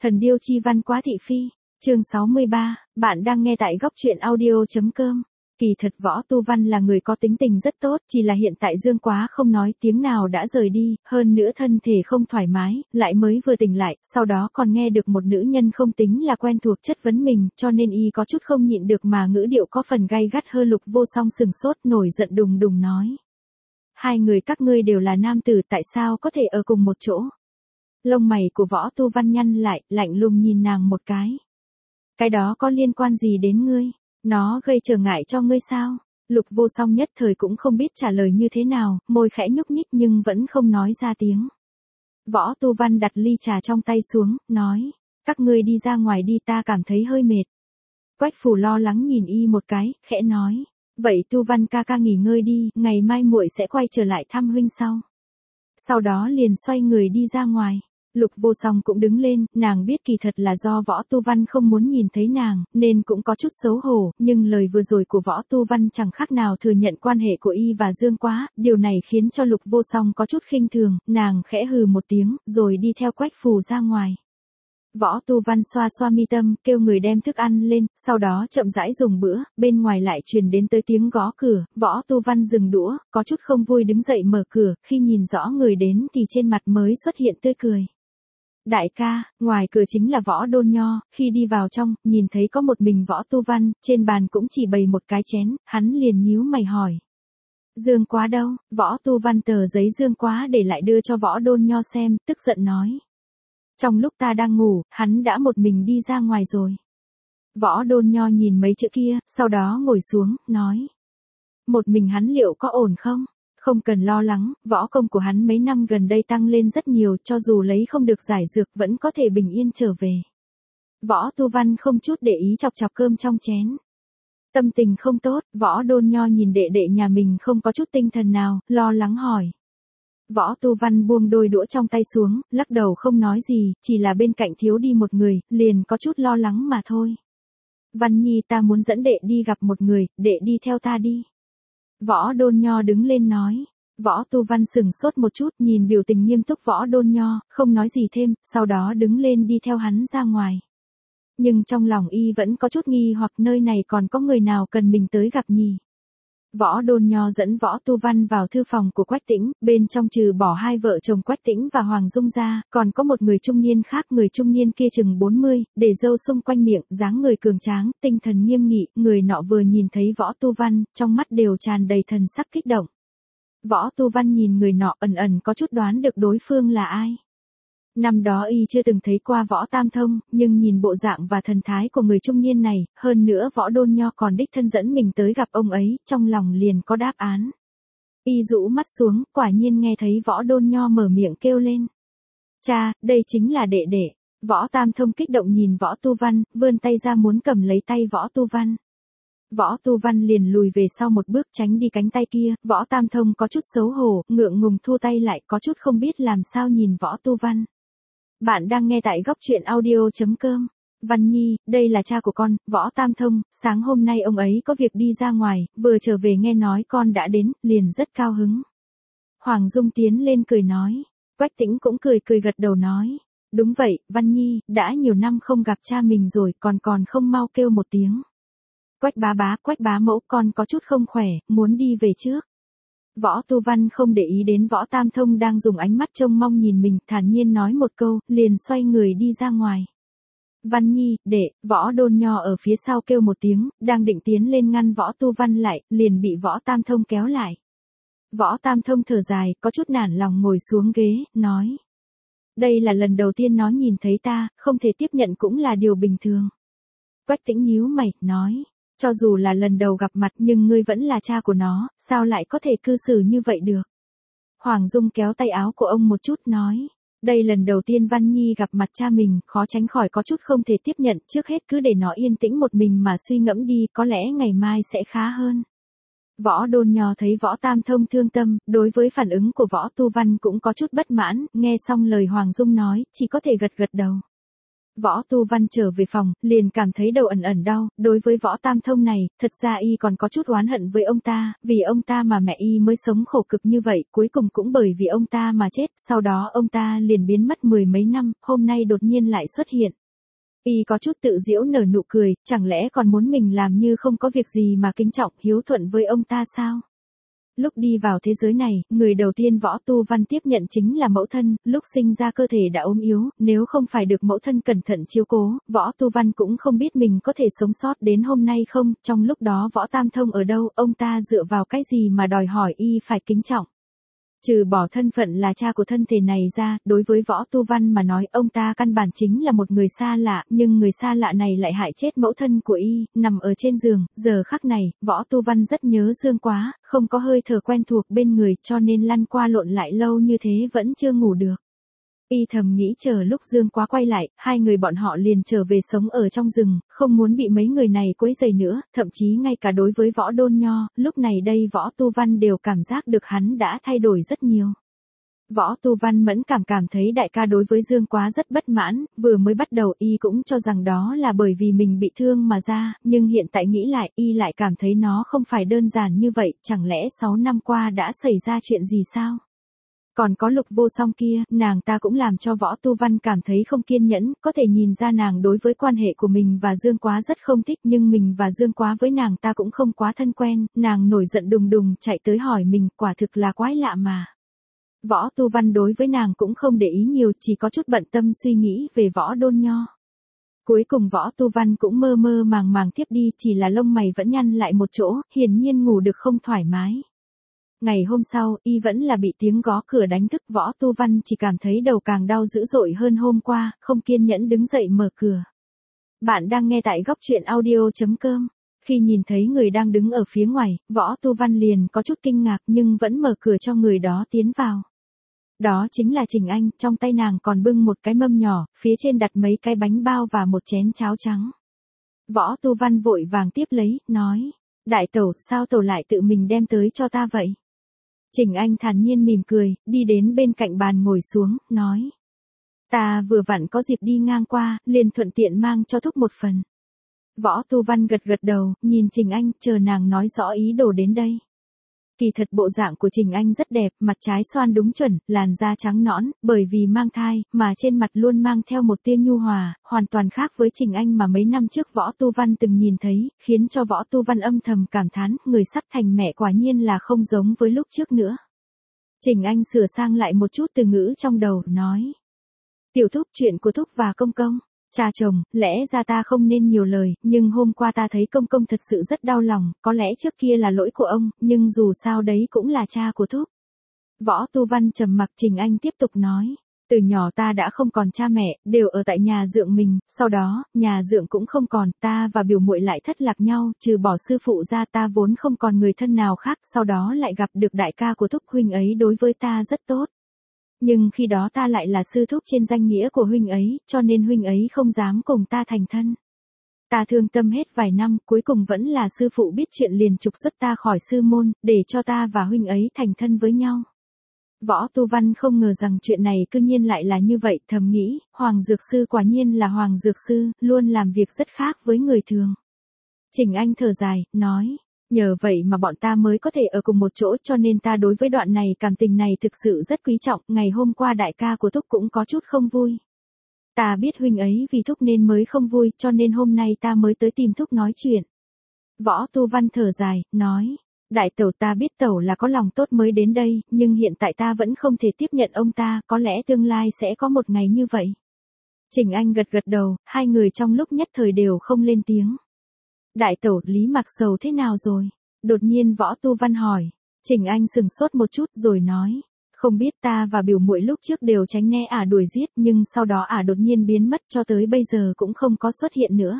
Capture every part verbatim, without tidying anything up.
Thần điêu chi văn quá thị phi, chương sáu mươi ba, bạn đang nghe tại góc truyện audio.com. Kỳ thật Võ Tu Văn là người có tính tình rất tốt, chỉ là hiện tại Dương Quá không nói tiếng nào đã rời đi, hơn nữa thân thể không thoải mái, lại mới vừa tỉnh lại, sau đó còn nghe được một nữ nhân không tính là quen thuộc chất vấn mình, cho nên y có chút không nhịn được mà ngữ điệu có phần gay gắt hơn. Lục Vô Song sừng sốt nổi giận đùng đùng nói. Hai người các ngươi đều là nam tử, tại sao có thể ở cùng một chỗ? Lông mày của Võ Tu Văn nhăn lại, lạnh lùng nhìn nàng một cái. Cái đó có liên quan gì đến ngươi? Nó gây trở ngại cho ngươi sao? Lục Vô Song nhất thời cũng không biết trả lời như thế nào, môi khẽ nhúc nhích nhưng vẫn không nói ra tiếng. Võ Tu Văn đặt ly trà trong tay xuống, nói, các ngươi đi ra ngoài đi, ta cảm thấy hơi mệt. Quách Phù lo lắng nhìn y một cái, khẽ nói, vậy Tu Văn ca ca nghỉ ngơi đi, ngày mai muội sẽ quay trở lại thăm huynh sau. Sau đó liền xoay người đi ra ngoài. Lục Vô Song cũng đứng lên, nàng biết kỳ thật là do Võ Tu Văn không muốn nhìn thấy nàng, nên cũng có chút xấu hổ, nhưng lời vừa rồi của Võ Tu Văn chẳng khác nào thừa nhận quan hệ của y và Dương Quá, điều này khiến cho Lục Vô Song có chút khinh thường, nàng khẽ hừ một tiếng, rồi đi theo Quách Phù ra ngoài. Võ Tu Văn xoa xoa mi tâm, kêu người đem thức ăn lên, sau đó chậm rãi dùng bữa, bên ngoài lại truyền đến tới tiếng gõ cửa, Võ Tu Văn dừng đũa, có chút không vui đứng dậy mở cửa, khi nhìn rõ người đến thì trên mặt mới xuất hiện tươi cười. Đại ca, ngoài cửa chính là Võ Đôn Nho, khi đi vào trong, nhìn thấy có một mình Võ Tu Văn, trên bàn cũng chỉ bày một cái chén, hắn liền nhíu mày hỏi. Dương Quá đâu? Võ Tu Văn tờ giấy Dương Quá để lại đưa cho Võ Đôn Nho xem, tức giận nói. Trong lúc ta đang ngủ, hắn đã một mình đi ra ngoài rồi. Võ Đôn Nho nhìn mấy chữ kia, sau đó ngồi xuống, nói. Một mình hắn liệu có ổn không? Không cần lo lắng, võ công của hắn mấy năm gần đây tăng lên rất nhiều, cho dù lấy không được giải dược vẫn có thể bình yên trở về. Võ Tu Văn không chút để ý chọc chọc cơm trong chén. Tâm tình không tốt, Võ Đôn Nho nhìn đệ đệ nhà mình không có chút tinh thần nào, lo lắng hỏi. Võ Tu Văn buông đôi đũa trong tay xuống, lắc đầu không nói gì, chỉ là bên cạnh thiếu đi một người, liền có chút lo lắng mà thôi. Văn Nhi, ta muốn dẫn đệ đi gặp một người, đệ đi theo ta đi. Võ Đôn Nho đứng lên nói. Võ Tu Văn sừng sốt một chút, nhìn biểu tình nghiêm túc Võ Đôn Nho, không nói gì thêm, sau đó đứng lên đi theo hắn ra ngoài. Nhưng trong lòng y vẫn có chút nghi hoặc nơi này còn có người nào cần mình tới gặp nhỉ. Võ Đôn Nho dẫn Võ Tu Văn vào thư phòng của Quách Tĩnh, bên trong trừ bỏ hai vợ chồng Quách Tĩnh và Hoàng Dung ra, còn có một người trung niên khác, người trung niên kia chừng bốn mươi, để râu xung quanh miệng, dáng người cường tráng, tinh thần nghiêm nghị, người nọ vừa nhìn thấy Võ Tu Văn, trong mắt đều tràn đầy thần sắc kích động. Võ Tu Văn nhìn người nọ ẩn ẩn có chút đoán được đối phương là ai. Năm đó y chưa từng thấy qua Võ Tam Thông, nhưng nhìn bộ dạng và thần thái của người trung niên này, hơn nữa Võ Đôn Nho còn đích thân dẫn mình tới gặp ông ấy, trong lòng liền có đáp án. Y rũ mắt xuống, quả nhiên nghe thấy Võ Đôn Nho mở miệng kêu lên. Cha, đây chính là đệ đệ. Võ Tam Thông kích động nhìn Võ Tu Văn, vươn tay ra muốn cầm lấy tay Võ Tu Văn. Võ Tu Văn liền lùi về sau một bước tránh đi cánh tay kia, Võ Tam Thông có chút xấu hổ, ngượng ngùng thu tay lại, có chút không biết làm sao nhìn Võ Tu Văn. Bạn đang nghe tại góc truyện audio.com. Văn Nhi, đây là cha của con, Võ Tam Thông, sáng hôm nay ông ấy có việc đi ra ngoài, vừa trở về nghe nói con đã đến, liền rất cao hứng. Hoàng Dung tiến lên cười nói. Quách Tĩnh cũng cười cười gật đầu nói. Đúng vậy, Văn Nhi, đã nhiều năm không gặp cha mình rồi, còn còn không mau kêu một tiếng. Quách bá bá, Quách bá mẫu, con có chút không khỏe, muốn đi về trước. Võ Tu Văn không để ý đến Võ Tam Thông đang dùng ánh mắt trông mong nhìn mình, thản nhiên nói một câu, liền xoay người đi ra ngoài. Văn Nhi, đệ, Võ Đôn Nho ở phía sau kêu một tiếng, đang định tiến lên ngăn Võ Tu Văn lại, liền bị Võ Tam Thông kéo lại. Võ Tam Thông thở dài, có chút nản lòng ngồi xuống ghế, nói. Đây là lần đầu tiên nó nhìn thấy ta, không thể tiếp nhận cũng là điều bình thường. Quách Tĩnh nhíu mày, nói. Cho dù là lần đầu gặp mặt nhưng ngươi vẫn là cha của nó, sao lại có thể cư xử như vậy được? Hoàng Dung kéo tay áo của ông một chút nói. Đây lần đầu tiên Văn Nhi gặp mặt cha mình, khó tránh khỏi có chút không thể tiếp nhận, trước hết cứ để nó yên tĩnh một mình mà suy ngẫm đi, có lẽ ngày mai sẽ khá hơn. Võ Đôn Nho thấy Võ Tam Thông thương tâm, đối với phản ứng của Võ Tu Văn cũng có chút bất mãn, nghe xong lời Hoàng Dung nói, chỉ có thể gật gật đầu. Võ Tu Văn trở về phòng, liền cảm thấy đầu ẩn ẩn đau, đối với Võ Tam Thông này, thật ra y còn có chút oán hận với ông ta, vì ông ta mà mẹ y mới sống khổ cực như vậy, cuối cùng cũng bởi vì ông ta mà chết, sau đó ông ta liền biến mất mười mấy năm, hôm nay đột nhiên lại xuất hiện. Y có chút tự giễu nở nụ cười, chẳng lẽ còn muốn mình làm như không có việc gì mà kính trọng hiếu thuận với ông ta sao? Lúc đi vào thế giới này, người đầu tiên Võ Tu Văn tiếp nhận chính là mẫu thân, lúc sinh ra cơ thể đã ốm yếu, nếu không phải được mẫu thân cẩn thận chiếu cố, Võ Tu Văn cũng không biết mình có thể sống sót đến hôm nay không, trong lúc đó Võ Tam Thông ở đâu, ông ta dựa vào cái gì mà đòi hỏi y phải kính trọng. Trừ bỏ thân phận là cha của thân thể này ra, đối với Võ Tu Văn mà nói ông ta căn bản chính là một người xa lạ, nhưng người xa lạ này lại hại chết mẫu thân của y, nằm ở trên giường, giờ khắc này, Võ Tu Văn rất nhớ Dương Quá, không có hơi thở quen thuộc bên người cho nên lăn qua lộn lại lâu như thế vẫn chưa ngủ được. Y thầm nghĩ chờ lúc Dương Quá quay lại, hai người bọn họ liền trở về sống ở trong rừng, không muốn bị mấy người này quấy rầy nữa, thậm chí ngay cả đối với Võ Đôn Nho, lúc này đây Võ Tu Văn đều cảm giác được hắn đã thay đổi rất nhiều. Võ Tu Văn mẫn cảm cảm thấy đại ca đối với Dương Quá rất bất mãn, vừa mới bắt đầu y cũng cho rằng đó là bởi vì mình bị thương mà ra, nhưng hiện tại nghĩ lại y lại cảm thấy nó không phải đơn giản như vậy, chẳng lẽ sáu năm qua đã xảy ra chuyện gì sao? Còn có Lục Vô Song kia, nàng ta cũng làm cho Võ Tu Văn cảm thấy không kiên nhẫn, có thể nhìn ra nàng đối với quan hệ của mình và Dương Quá rất không thích nhưng mình và Dương Quá với nàng ta cũng không quá thân quen, nàng nổi giận đùng đùng chạy tới hỏi mình, quả thực là quái lạ mà. Võ Tu Văn đối với nàng cũng không để ý nhiều, chỉ có chút bận tâm suy nghĩ về Võ Đôn Nho. Cuối cùng Võ Tu Văn cũng mơ mơ màng màng tiếp đi, chỉ là lông mày vẫn nhăn lại một chỗ, hiển nhiên ngủ được không thoải mái. Ngày hôm sau, y vẫn là bị tiếng gõ cửa đánh thức, Võ Tu Văn chỉ cảm thấy đầu càng đau dữ dội hơn hôm qua, không kiên nhẫn đứng dậy mở cửa. Bạn đang nghe tại góc truyện audio chấm com. Khi nhìn thấy người đang đứng ở phía ngoài, Võ Tu Văn liền có chút kinh ngạc nhưng vẫn mở cửa cho người đó tiến vào. Đó chính là Trình Anh, trong tay nàng còn bưng một cái mâm nhỏ, phía trên đặt mấy cái bánh bao và một chén cháo trắng. Võ Tu Văn vội vàng tiếp lấy, nói, đại tẩu, sao tẩu lại tự mình đem tới cho ta vậy? Trình Anh thản nhiên mỉm cười, đi đến bên cạnh bàn ngồi xuống, nói. Ta vừa vặn có dịp đi ngang qua, liền thuận tiện mang cho thúc một phần. Võ Tu Văn gật gật đầu, nhìn Trình Anh, chờ nàng nói rõ ý đồ đến đây. Kỳ thật bộ dạng của Trình Anh rất đẹp, mặt trái xoan đúng chuẩn, làn da trắng nõn, bởi vì mang thai, mà trên mặt luôn mang theo một tia nhu hòa, hoàn toàn khác với Trình Anh mà mấy năm trước Võ Tu Văn từng nhìn thấy, khiến cho Võ Tu Văn âm thầm cảm thán, người sắp thành mẹ quả nhiên là không giống với lúc trước nữa. Trình Anh sửa sang lại một chút từ ngữ trong đầu, nói. Tiểu thúc, chuyện của thúc và công công. Cha chồng, lẽ ra ta không nên nhiều lời, nhưng hôm qua ta thấy công công thật sự rất đau lòng, có lẽ trước kia là lỗi của ông, nhưng dù sao đấy cũng là cha của thúc. Võ Tu Văn trầm mặc, Trình Anh tiếp tục nói. Từ nhỏ ta đã không còn cha mẹ, đều ở tại nhà dượng mình, sau đó, nhà dượng cũng không còn, ta và biểu muội lại thất lạc nhau, trừ bỏ sư phụ ra ta vốn không còn người thân nào khác, sau đó lại gặp được đại ca của thúc, huynh ấy đối với ta rất tốt. Nhưng khi đó ta lại là sư thúc trên danh nghĩa của huynh ấy, cho nên huynh ấy không dám cùng ta thành thân. Ta thương tâm hết vài năm, cuối cùng vẫn là sư phụ biết chuyện liền trục xuất ta khỏi sư môn, để cho ta và huynh ấy thành thân với nhau. Võ Tu Văn không ngờ rằng chuyện này cư nhiên lại là như vậy, thầm nghĩ, Hoàng Dược Sư quả nhiên là Hoàng Dược Sư, luôn làm việc rất khác với người thường. Trình Anh thở dài, nói. Nhờ vậy mà bọn ta mới có thể ở cùng một chỗ, cho nên ta đối với đoạn này cảm tình này thực sự rất quý trọng, ngày hôm qua đại ca của thúc cũng có chút không vui. Ta biết huynh ấy vì thúc nên mới không vui, cho nên hôm nay ta mới tới tìm thúc nói chuyện. Võ Tu Văn thở dài, nói, đại tẩu, ta biết tẩu là có lòng tốt mới đến đây, nhưng hiện tại ta vẫn không thể tiếp nhận ông ta, có lẽ tương lai sẽ có một ngày như vậy. Trình Anh gật gật đầu, hai người trong lúc nhất thời đều không lên tiếng. Đại tẩu, Lý Mạc Sầu thế nào rồi? Đột nhiên Võ Tu Văn hỏi. Trình Anh sừng sốt một chút rồi nói. Không biết, ta và biểu muội lúc trước đều tránh né ả đuổi giết, nhưng sau đó ả đột nhiên biến mất, cho tới bây giờ cũng không có xuất hiện nữa.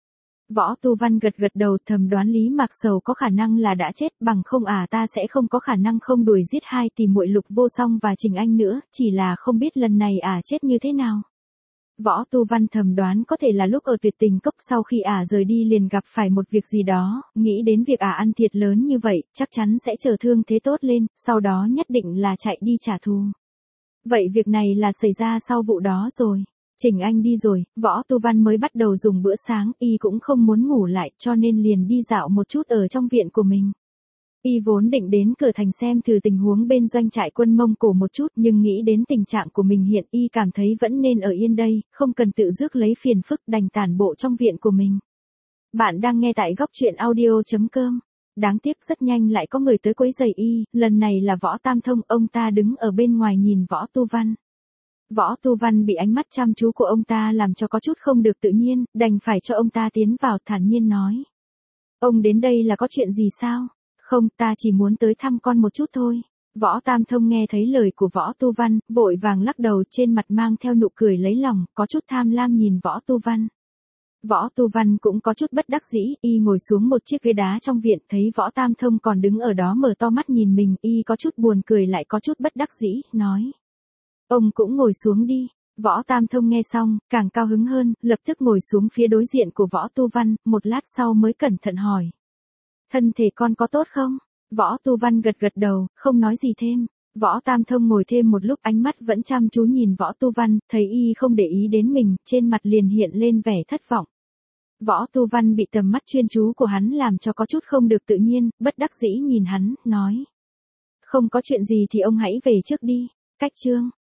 Võ Tu Văn gật gật đầu, thầm đoán Lý Mạc Sầu có khả năng là đã chết, bằng không ả ta sẽ không có khả năng không đuổi giết hai tỷ muội Lục Vô Song và Trình Anh nữa, chỉ là không biết lần này ả chết như thế nào. Võ Tu Văn thầm đoán có thể là lúc ở Tuyệt Tình Cốc sau khi ả rời đi liền gặp phải một việc gì đó, nghĩ đến việc ả ăn thiệt lớn như vậy, chắc chắn sẽ chờ thương thế tốt lên, sau đó nhất định là chạy đi trả thù. Vậy việc này là xảy ra sau vụ đó rồi. Trình Anh đi rồi, Võ Tu Văn mới bắt đầu dùng bữa sáng, y cũng không muốn ngủ lại cho nên liền đi dạo một chút ở trong viện của mình. Y vốn định đến cửa thành xem thử tình huống bên doanh trại quân Mông Cổ một chút nhưng nghĩ đến tình trạng của mình hiện y cảm thấy vẫn nên ở yên đây, không cần tự rước lấy phiền phức đành tản bộ trong viện của mình. Bạn đang nghe tại góc truyện audio.com. Đáng tiếc rất nhanh lại có người tới quấy rầy y, lần này là Võ Tam Thông, ông ta đứng ở bên ngoài nhìn Võ Tu Văn. Võ Tu Văn bị ánh mắt chăm chú của ông ta làm cho có chút không được tự nhiên, đành phải cho ông ta tiến vào thản nhiên nói. Ông đến đây là có chuyện gì sao? Không, ta chỉ muốn tới thăm con một chút thôi. Võ Tam Thông nghe thấy lời của Võ Tu Văn, vội vàng lắc đầu trên mặt mang theo nụ cười lấy lòng, có chút tham lam nhìn Võ Tu Văn. Võ Tu Văn cũng có chút bất đắc dĩ, y ngồi xuống một chiếc ghế đá trong viện, thấy Võ Tam Thông còn đứng ở đó mở to mắt nhìn mình, y có chút buồn cười lại có chút bất đắc dĩ, nói. Ông cũng ngồi xuống đi. Võ Tam Thông nghe xong, càng cao hứng hơn, lập tức ngồi xuống phía đối diện của Võ Tu Văn, một lát sau mới cẩn thận hỏi. Thân thể con có tốt không? Võ Tu Văn gật gật đầu, không nói gì thêm. Võ Tam Thông ngồi thêm một lúc ánh mắt vẫn chăm chú nhìn Võ Tu Văn, thấy y không để ý đến mình, trên mặt liền hiện lên vẻ thất vọng. Võ Tu Văn bị tầm mắt chuyên chú của hắn làm cho có chút không được tự nhiên, bất đắc dĩ nhìn hắn, nói. Không có chuyện gì thì ông hãy về trước đi. Cách chương.